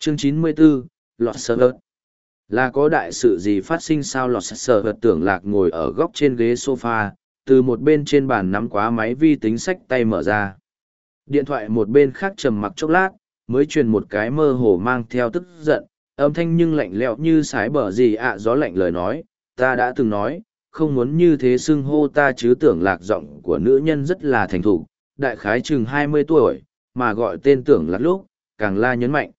Chương 94, Lọt Sơ Vợt. Là có đại sự gì phát sinh sao? Lọt Sơ Vợt tưởng Lạc ngồi ở góc trên ghế sofa, từ một bên trên bàn nắm quá máy vi tính sách tay mở ra. Điện thoại một bên khác trầm mặc chốc lát, mới truyền một cái mơ hồ mang theo tức giận, âm thanh nhưng lạnh lẽo như sái bờ gì ạ gió lạnh lời nói, ta đã từng nói, không muốn như thế xưng hô ta chứ. Tưởng Lạc giọng của nữ nhân rất là thành thục, đại khái chừng 20 tuổi, mà gọi tên Tưởng Lạc lúc, càng la nhấn mạnh.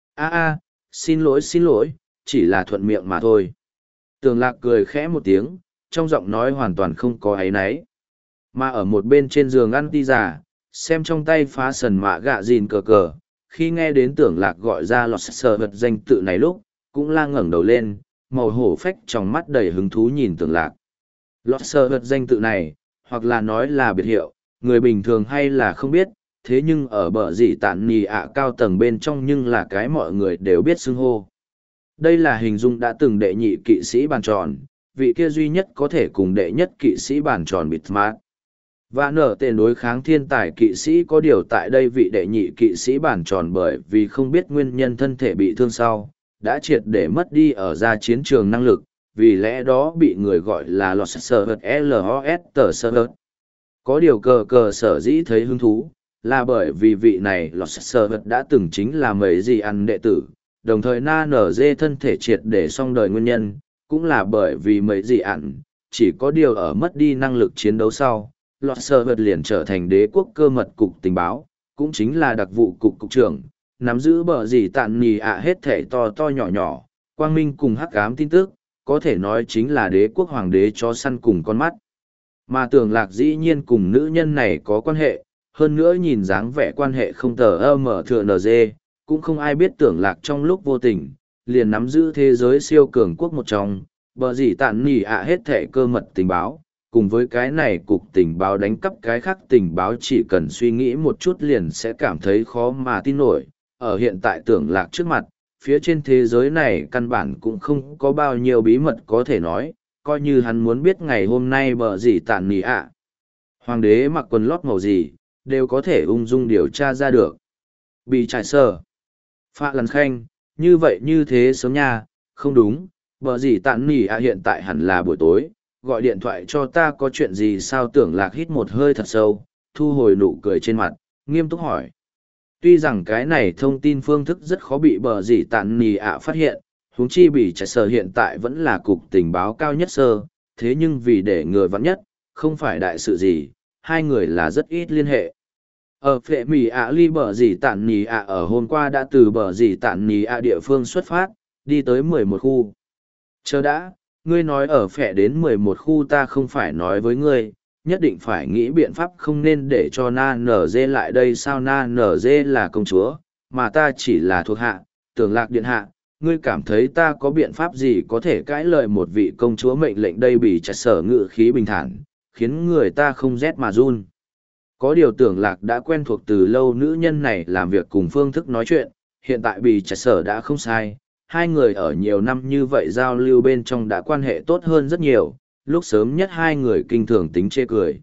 Xin lỗi, chỉ là thuận miệng mà thôi. Tưởng Lạc cười khẽ một tiếng, trong giọng nói hoàn toàn không có áy náy. Mà ở một bên trên giường ăn ti giả, xem trong tay phá sần mạ gạ dìn cờ cờ, khi nghe đến Tưởng Lạc gọi ra Lọt Sơ Vợt danh tự này lúc, cũng la ngẩng đầu lên, màu hổ phách trong mắt đầy hứng thú nhìn Tưởng Lạc. Lọt Sơ Vợt danh tự này, hoặc là nói là biệt hiệu, người bình thường hay là không biết, thế nhưng ở bờ dì tản nì ạ cao tầng bên trong nhưng là cái mọi người đều biết xưng hô. Đây là hình dung đã từng đệ nhị kỵ sĩ bàn tròn, vị kia duy nhất có thể cùng đệ nhất kỵ sĩ bàn tròn bịt mát. Và nở tên đối kháng thiên tài kỵ sĩ, có điều tại đây vị đệ nhị kỵ sĩ bàn tròn bởi vì không biết nguyên nhân thân thể bị thương sau, đã triệt để mất đi ở ra chiến trường năng lực, vì lẽ đó bị người gọi là Lọt Sơ Vợt LOS tờ Sơ Vợt. Có điều cờ sở dĩ thấy hứng thú, là bởi vì vị này Lọt Sơ Vợt đã từng chính là mấy gì ăn đệ tử, đồng thời na nở dê thân thể triệt để xong đời nguyên nhân, cũng là bởi vì mấy gì ăn, chỉ có điều ở mất đi năng lực chiến đấu sau, Lọt Sơ Vợt liền trở thành đế quốc cơ mật cục tình báo, cũng chính là đặc vụ cục cục trưởng, nắm giữ bờ gì tạn nì ạ hết thể to nhỏ, quang minh cùng hắc ám tin tức, có thể nói chính là đế quốc hoàng đế chó săn cùng con mắt. Mà Tưởng Lạc dĩ nhiên cùng nữ nhân này có quan hệ, hơn nữa nhìn dáng vẻ quan hệ không tờ mở thừa NG, cũng không ai biết Tưởng Lạc trong lúc vô tình, liền nắm giữ thế giới siêu cường quốc một trong, bờ gì tạn nỉ ạ hết thể cơ mật tình báo, cùng với cái này cục tình báo đánh cắp cái khác tình báo chỉ cần suy nghĩ một chút liền sẽ cảm thấy khó mà tin nổi, ở hiện tại Tưởng Lạc trước mặt, phía trên thế giới này căn bản cũng không có bao nhiêu bí mật có thể nói, coi như hắn muốn biết ngày hôm nay bờ gì tạn nỉ ạ. Hoàng đế mặc quần lót màu gì, đều có thể ung dung điều tra ra được. Bị trải sờ. Phạ lần khanh, như vậy như thế sớm nha, không đúng, bờ gì tạn nỉ ạ hiện tại hẳn là buổi tối, gọi điện thoại cho ta có chuyện gì sao? Tưởng Lạc hít một hơi thật sâu, thu hồi nụ cười trên mặt, nghiêm túc hỏi. Tuy rằng cái này thông tin phương thức rất khó bị bờ gì tạn nỉ ạ phát hiện, huống chi bị trải sờ hiện tại vẫn là cục tình báo cao nhất sơ, thế nhưng vì để ngừa vắn nhất, không phải đại sự gì, hai người là rất ít liên hệ. Ở phệ mì ạ ly bờ dì tản nì ạ ở hôm qua đã từ bờ dì tản nì ạ địa phương xuất phát, đi tới 11 khu. Chờ đã, ngươi nói ở phệ đến 11 khu ta không phải nói với ngươi, nhất định phải nghĩ biện pháp không nên để cho na nở dê lại đây sao? Na nở dê là công chúa, mà ta chỉ là thuộc hạ, Tưởng Lạc điện hạ. Ngươi cảm thấy ta có biện pháp gì có thể cãi lời một vị công chúa mệnh lệnh? Đây bị chặt sở ngự khí bình thản, khiến người ta không rét mà run. Có điều Tưởng Lạc đã quen thuộc từ lâu nữ nhân này làm việc cùng phương thức nói chuyện, hiện tại bị trải sở đã không sai, hai người ở nhiều năm như vậy giao lưu bên trong đã quan hệ tốt hơn rất nhiều, lúc sớm nhất hai người kinh thường tính chê cười.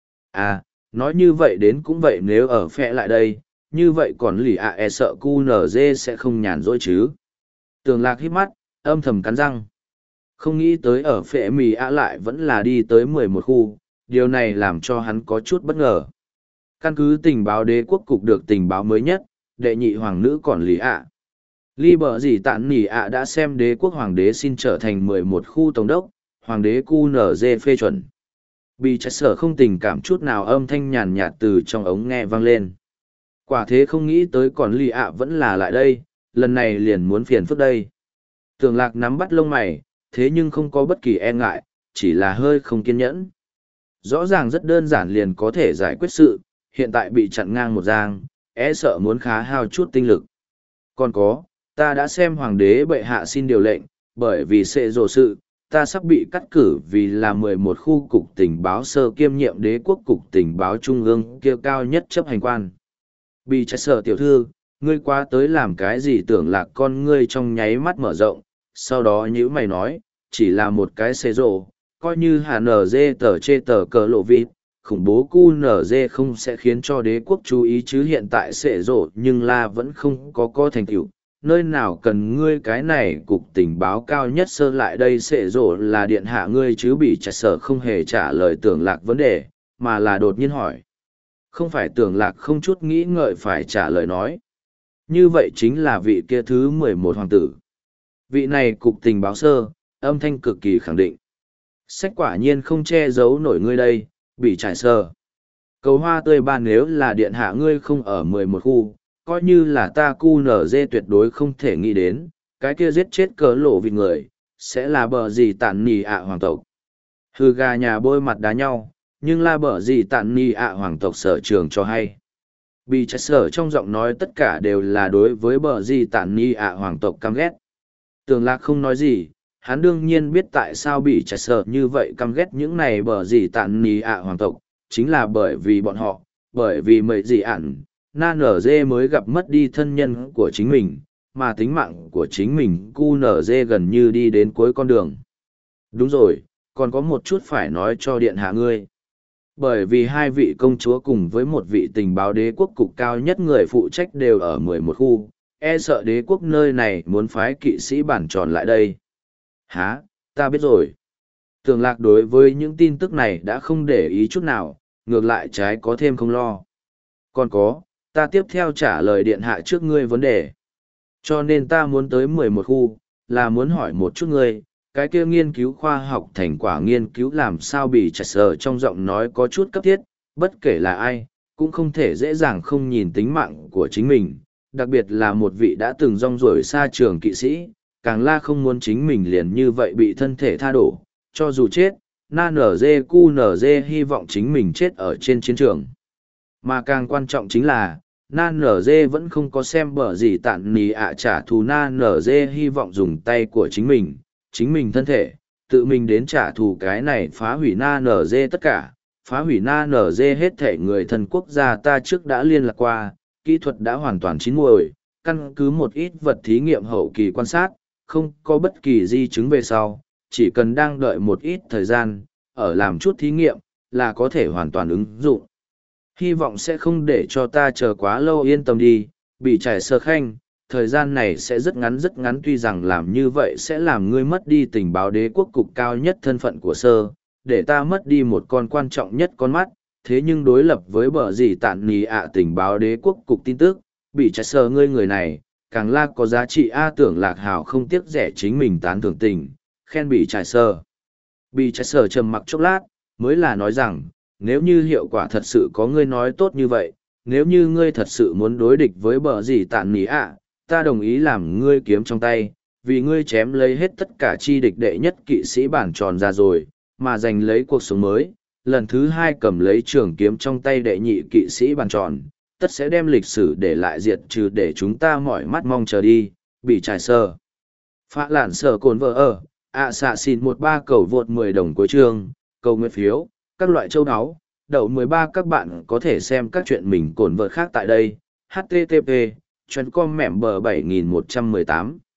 Nói như vậy đến cũng vậy, nếu ở phẹ lại đây, như vậy còn lì sợ QNZ sẽ không nhàn rỗi chứ. Tưởng Lạc hít mắt, âm thầm cắn răng. Không nghĩ tới ở phệ mì lại vẫn là đi tới 11 khu, điều này làm cho hắn có chút bất ngờ. Căn cứ tình báo đế quốc cục được tình báo mới nhất, đệ nhị hoàng nữ còn lì ly bờ gì tạn nỉ đã xem đế quốc hoàng đế xin trở thành 11 khu tổng đốc, hoàng đế QNZ phê chuẩn. Bị trách sở không tình cảm chút nào, âm thanh nhàn nhạt từ trong ống nghe vang lên. Quả thế không nghĩ tới còn lì vẫn là lại đây, lần này liền muốn phiền phức đây. Tưởng Lạc nắm bắt lông mày, thế nhưng không có bất kỳ e ngại, chỉ là hơi không kiên nhẫn. Rõ ràng rất đơn giản liền có thể giải quyết sự, hiện tại bị chặn ngang một giang, e sợ muốn khá hao chút tinh lực. Còn có, ta đã xem hoàng đế bệ hạ xin điều lệnh, bởi vì sẽ rồ sự, ta sắp bị cắt cử vì là 11 khu cục tình báo sơ kiêm nhiệm đế quốc cục tình báo trung ương kia cao nhất chấp hành quan. Bị trách sở tiểu thư, ngươi qua tới làm cái gì? Tưởng Lạc con ngươi trong nháy mắt mở rộng, sau đó nhữ mày nói, chỉ là một cái xê rồ, coi như HNZ tờ chê tờ cờ lộ vịt, khủng bố QNZ không sẽ khiến cho đế quốc chú ý chứ. Hiện tại xệ rộ nhưng là vẫn không có thành tựu, nơi nào cần ngươi cái này cục tình báo cao nhất sơ lại đây xệ rộ là điện hạ ngươi chứ bị chặt sở không hề trả lời tưởng lạc vấn đề, mà là đột nhiên hỏi. Không phải tưởng lạc không chút nghĩ ngợi phải trả lời nói. Như vậy chính là vị kia thứ 11 hoàng tử. Vị này cục tình báo sơ, âm thanh cực kỳ khẳng định. Sách quả nhiên không che giấu nổi ngươi đây, bị trải sơ. Cầu hoa tươi ban nếu là điện hạ ngươi không ở 11 khu, coi như là ta cu nở dê tuyệt đối không thể nghĩ đến, cái kia giết chết cớ lộ vịt người, sẽ là bờ gì tàn nì ạ hoàng tộc. Hừ gà nhà bôi mặt đá nhau, nhưng là bờ gì tàn nì ạ hoàng tộc sở trường cho hay. Bị trách sở trong giọng nói tất cả đều là đối với bờ gì tàn nì ạ hoàng tộc căm ghét. Tường lạc không nói gì, hắn đương nhiên biết tại sao bị trách sở như vậy căm ghét những này bờ gì tàn nì ạ hoàng tộc, chính là bởi vì bọn họ, bởi vì mấy gì ản. Na nở dê mới gặp mất đi thân nhân của chính mình, mà tính mạng của chính mình cu nở dê gần như đi đến cuối con đường. Đúng rồi, còn có một chút phải nói cho điện hạ ngươi. Bởi vì hai vị công chúa cùng với một vị tình báo đế quốc cục cao nhất người phụ trách đều ở 11 khu, e sợ đế quốc nơi này muốn phái kỵ sĩ bản tròn lại đây. Hả, ta biết rồi. Tường lạc đối với những tin tức này đã không để ý chút nào, ngược lại trái có thêm không lo. Còn có, ta tiếp theo trả lời điện hạ trước ngươi vấn đề. Cho nên ta muốn tới 11 khu, là muốn hỏi một chút ngươi, cái kia nghiên cứu khoa học thành quả nghiên cứu làm sao bị chặt sờ trong giọng nói có chút cấp thiết, bất kể là ai, cũng không thể dễ dàng không nhìn tính mạng của chính mình, đặc biệt là một vị đã từng rong ruổi xa trường kỵ sĩ, càng la không muốn chính mình liền như vậy bị thân thể tha đổ, cho dù chết, na nở dê cu nở dê hy vọng chính mình chết ở trên chiến trường. Mà càng quan trọng chính là, na nở dê vẫn không có xem bở gì tạn nì ạ trả thù na nở dê hy vọng dùng tay của chính mình thân thể, tự mình đến trả thù cái này phá hủy na nở dê tất cả, phá hủy na nở dê hết thể người thần quốc gia ta trước đã liên lạc qua, kỹ thuật đã hoàn toàn chín muồi, căn cứ một ít vật thí nghiệm hậu kỳ quan sát, không có bất kỳ di chứng về sau, chỉ cần đang đợi một ít thời gian, ở làm chút thí nghiệm, là có thể hoàn toàn ứng dụng. Hy vọng sẽ không để cho ta chờ quá lâu yên tâm đi, bị trải sơ khanh, thời gian này sẽ rất ngắn tuy rằng làm như vậy sẽ làm ngươi mất đi tình báo đế quốc cục cao nhất thân phận của sơ, để ta mất đi một con quan trọng nhất con mắt, thế nhưng đối lập với bờ gì tạn nì ạ tình báo đế quốc cục tin tức, bị trải sơ ngươi người này, càng là có giá trị A tưởng lạc hào không tiếc rẻ chính mình tán thưởng tình, khen bị trải sơ. Bị trải sơ trầm mặc chốc lát, mới là nói rằng, nếu như hiệu quả thật sự có ngươi nói tốt như vậy, nếu như ngươi thật sự muốn đối địch với bờ gì tạn nỉ ạ, ta đồng ý làm ngươi kiếm trong tay, vì ngươi chém lấy hết tất cả chi địch đệ nhất kỵ sĩ bản tròn ra rồi, mà giành lấy cuộc sống mới, lần thứ hai cầm lấy trường kiếm trong tay đệ nhị kỵ sĩ bản tròn, tất sẽ đem lịch sử để lại diệt trừ để chúng ta mỏi mắt mong chờ đi, bị trải sơ. Phạ lạn sở cồn vợ ở, xạ xin 13 cầu vượt 10 đồng cuối chương, cầu nguyện phiếu, các loại châu áo, đậu 13 các bạn có thể xem các chuyện mình cồn vợ khác tại đây, http, chuyên com mẻm bờ 7118.